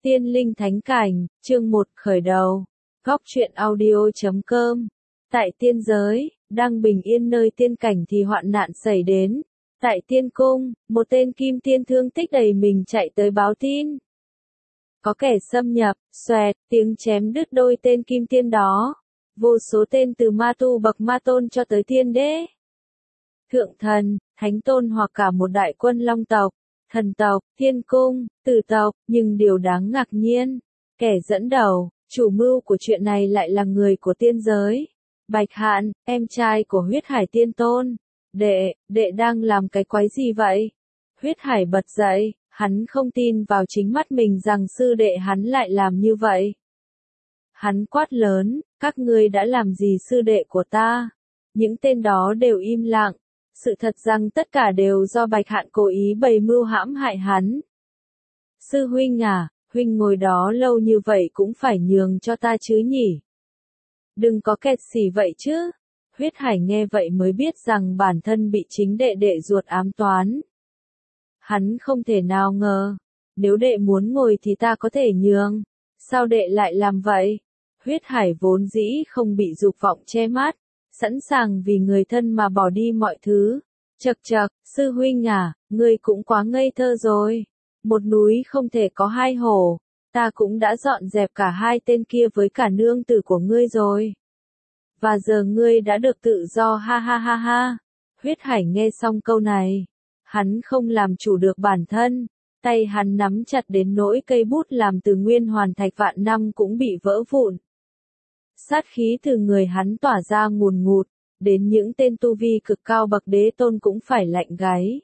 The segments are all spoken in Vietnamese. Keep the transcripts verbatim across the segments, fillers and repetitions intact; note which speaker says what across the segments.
Speaker 1: Tiên linh thánh cảnh, chương một khởi đầu. Góc truyện audio chấm com. Tại tiên giới, đang bình yên nơi tiên cảnh thì hoạn nạn xảy đến. Tại tiên cung, một tên kim tiên thương tích đầy mình chạy tới báo tin. Có kẻ xâm nhập, xoẹt, tiếng chém đứt đôi tên kim tiên đó. Vô số tên từ ma tu bậc ma tôn cho tới tiên đế, thượng thần, thánh tôn hoặc cả một đại quân long tộc, thần tộc, thiên cung, tử tộc, nhưng điều đáng ngạc nhiên, kẻ dẫn đầu, chủ mưu của chuyện này lại là người của tiên giới. Bạch Hạn, em trai của huyết hải tiên tôn. Đệ, đệ đang làm cái quái gì vậy? Huyết hải bật dậy, hắn không tin vào chính mắt mình rằng sư đệ hắn lại làm như vậy. Hắn quát lớn, các ngươi đã làm gì sư đệ của ta? Những tên đó đều im lặng. Sự thật rằng tất cả đều do Bạch Hạn cố ý bày mưu hãm hại hắn. Sư huynh à, huynh ngồi đó lâu như vậy cũng phải nhường cho ta chứ nhỉ? Đừng có kẹt xỉ vậy chứ. Huyết hải nghe vậy mới biết rằng bản thân bị chính đệ đệ ruột ám toán. Hắn không thể nào ngờ, nếu đệ muốn ngồi thì ta có thể nhường. Sao đệ lại làm vậy? Huyết hải vốn dĩ không bị dục vọng che mắt, sẵn sàng vì người thân mà bỏ đi mọi thứ. Chậc chậc, sư huynh à, ngươi cũng quá ngây thơ rồi. Một núi không thể có hai hổ, ta cũng đã dọn dẹp cả hai tên kia với cả nương tử của ngươi rồi. Và giờ ngươi đã được tự do ha ha ha ha. Huyết hải nghe xong câu này, hắn không làm chủ được bản thân, tay hắn nắm chặt đến nỗi cây bút làm từ nguyên hoàn thạch vạn năm cũng bị vỡ vụn. Sát khí từ người hắn tỏa ra ngùn ngụt, đến những tên tu vi cực cao bậc đế tôn cũng phải lạnh gáy.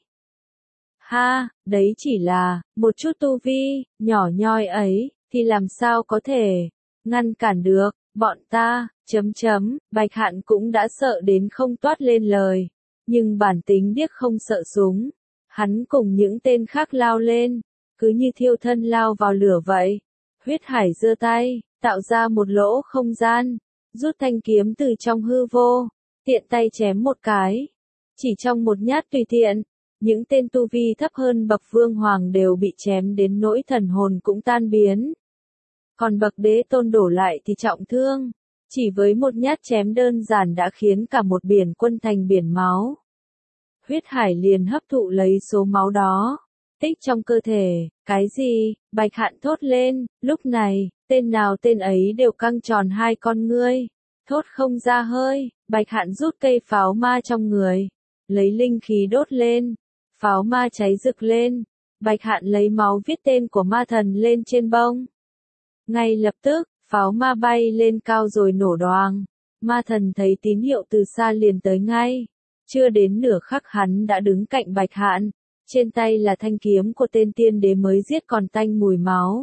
Speaker 1: Ha, đấy chỉ là một chút tu vi, nhỏ nhoi ấy, thì làm sao có thể ngăn cản được, bọn ta, chấm chấm, Bạch Hạn cũng đã sợ đến không toát lên lời, nhưng bản tính điếc không sợ súng. Hắn cùng những tên khác lao lên, cứ như thiêu thân lao vào lửa vậy. Huyết hải giơ tay, tạo ra một lỗ không gian, rút thanh kiếm từ trong hư vô, tiện tay chém một cái. Chỉ trong một nhát tùy tiện, những tên tu vi thấp hơn bậc vương hoàng đều bị chém đến nỗi thần hồn cũng tan biến. Còn bậc đế tôn đổ lại thì trọng thương, chỉ với một nhát chém đơn giản đã khiến cả một biển quân thành biển máu. Huyết hải liền hấp thụ lấy số máu đó, tích trong cơ thể. Cái gì? Bạch Hạn thốt lên. Lúc này, tên nào tên ấy đều căng tròn hai con ngươi, thốt không ra hơi. Bạch Hạn rút cây pháo ma trong người, lấy linh khí đốt lên, pháo ma cháy rực lên. Bạch Hạn lấy máu viết tên của ma thần lên trên bông. Ngay lập tức, pháo ma bay lên cao rồi nổ đoàng. Ma thần thấy tín hiệu từ xa liền tới ngay. Chưa đến nửa khắc hắn đã đứng cạnh Bạch Hạn, trên tay là thanh kiếm của tên tiên đế mới giết còn tanh mùi máu.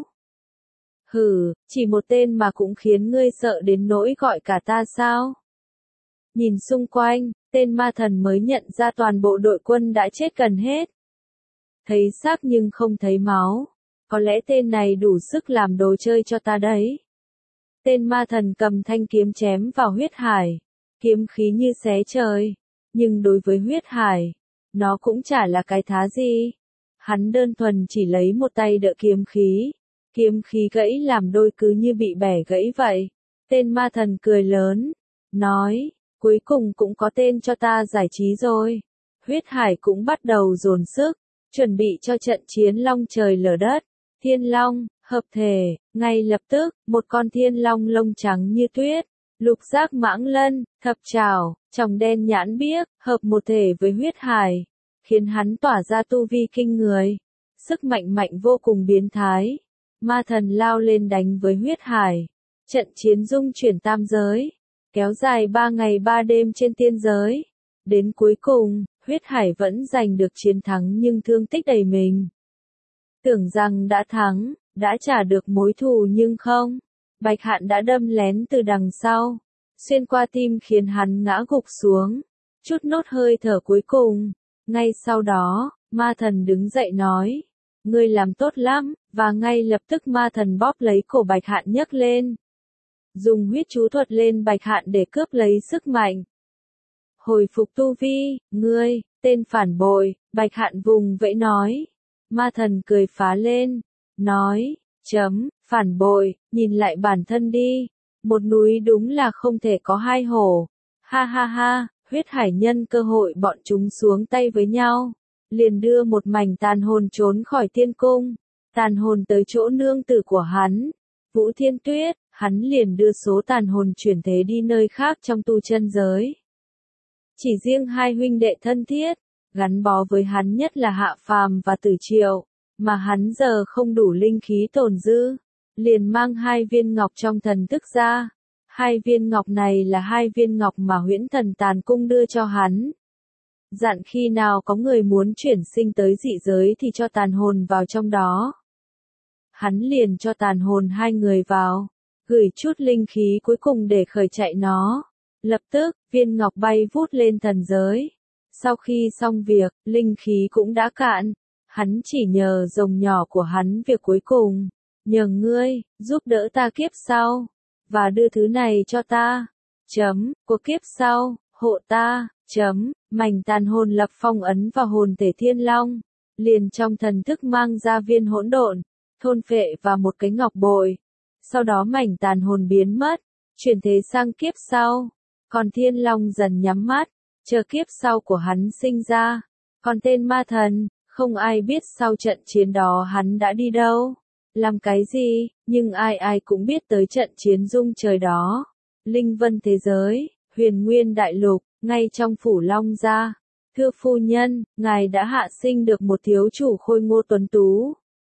Speaker 1: Hừ, chỉ một tên mà cũng khiến ngươi sợ đến nỗi gọi cả ta sao? Nhìn xung quanh, tên ma thần mới nhận ra toàn bộ đội quân đã chết gần hết. Thấy xác nhưng không thấy máu, có lẽ tên này đủ sức làm đồ chơi cho ta đấy. Tên ma thần cầm thanh kiếm chém vào huyết hải, kiếm khí như xé trời. Nhưng đối với huyết hải, nó cũng chả là cái thá gì. Hắn đơn thuần chỉ lấy một tay đỡ kiếm khí. Kiếm khí gãy làm đôi cứ như bị bẻ gãy vậy. Tên ma thần cười lớn, nói, cuối cùng cũng có tên cho ta giải trí rồi. Huyết hải cũng bắt đầu dồn sức, chuẩn bị cho trận chiến long trời lở đất. Thiên long, hợp thể, ngay lập tức, một con thiên long lông trắng như tuyết, lục giác mãng lân, thập trảo, tròng đen nhãn biếc, hợp một thể với huyết hải, khiến hắn tỏa ra tu vi kinh người, sức mạnh mạnh vô cùng biến thái. Ma thần lao lên đánh với huyết hải, trận chiến dung chuyển tam giới, kéo dài ba ngày ba đêm trên tiên giới. Đến cuối cùng, huyết hải vẫn giành được chiến thắng nhưng thương tích đầy mình. Tưởng rằng đã thắng, đã trả được mối thù nhưng không. Bạch Hạn đã đâm lén từ đằng sau, xuyên qua tim khiến hắn ngã gục xuống, chút nốt hơi thở cuối cùng. Ngay sau đó, ma thần đứng dậy nói, ngươi làm tốt lắm, và ngay lập tức ma thần bóp lấy cổ Bạch Hạn nhấc lên. Dùng huyết chú thuật lên Bạch Hạn để cướp lấy sức mạnh. Hồi phục tu vi, ngươi, tên phản bội, Bạch Hạn vùng vẫy nói. Ma thần cười phá lên, nói, Chấm, phản bội, nhìn lại bản thân đi. Một núi đúng là không thể có hai hổ. Ha ha ha, huyết hải nhân cơ hội bọn chúng xuống tay với nhau. Liền đưa một mảnh tàn hồn trốn khỏi tiên cung. Tàn hồn tới chỗ nương tử của hắn. Vũ Thiên Tuyết, hắn liền đưa số tàn hồn chuyển thế đi nơi khác trong tu chân giới. Chỉ riêng hai huynh đệ thân thiết, gắn bó với hắn nhất là Hạ Phàm và Tử Triệu, mà hắn giờ không đủ linh khí tồn dư, liền mang hai viên ngọc trong thần thức ra. Hai viên ngọc này là hai viên ngọc mà Huyễn Thần Tàn Cung đưa cho hắn. Dặn khi nào có người muốn chuyển sinh tới dị giới thì cho tàn hồn vào trong đó. Hắn liền cho tàn hồn hai người vào, gửi chút linh khí cuối cùng để khởi chạy nó. Lập tức, viên ngọc bay vút lên thần giới. Sau khi xong việc, linh khí cũng đã cạn. Hắn chỉ nhờ rồng nhỏ của hắn việc cuối cùng. Nhờ ngươi, giúp đỡ ta kiếp sau. Và đưa thứ này cho ta. Chấm, của kiếp sau, hộ ta. Chấm, mảnh tàn hồn lập phong ấn vào hồn thể thiên long. Liền trong thần thức mang ra viên hỗn độn, thôn phệ và một cái ngọc bội. Sau đó mảnh tàn hồn biến mất, chuyển thế sang kiếp sau. Còn thiên long dần nhắm mắt, chờ kiếp sau của hắn sinh ra. Còn tên ma thần, không ai biết sau trận chiến đó hắn đã đi đâu, làm cái gì, nhưng ai ai cũng biết tới trận chiến rung trời đó. Linh vân thế giới, huyền nguyên đại lục, ngay trong phủ Long gia. Thưa phu nhân, ngài đã hạ sinh được một thiếu chủ khôi ngô tuấn tú.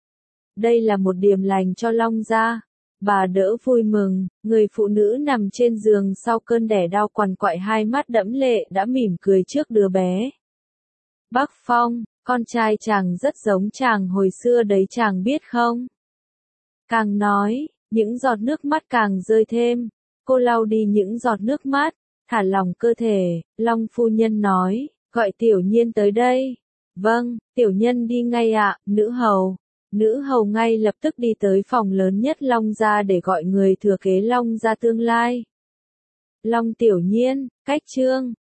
Speaker 1: Đây là một điềm lành cho Long gia. Bà đỡ vui mừng, người phụ nữ nằm trên giường sau cơn đẻ đau quằn quại hai mắt đẫm lệ đã mỉm cười trước đứa bé. Bắc Phong, con trai chàng rất giống chàng hồi xưa đấy chàng biết không? Càng nói, những giọt nước mắt càng rơi thêm. Cô lau đi những giọt nước mắt, thả lỏng cơ thể. Long phu nhân nói, gọi tiểu nhiên tới đây. Vâng, tiểu nhân đi ngay ạ, nữ hầu. Nữ hầu ngay lập tức đi tới phòng lớn nhất Long gia để gọi người thừa kế Long gia tương lai. Long tiểu nhiên, cách trương,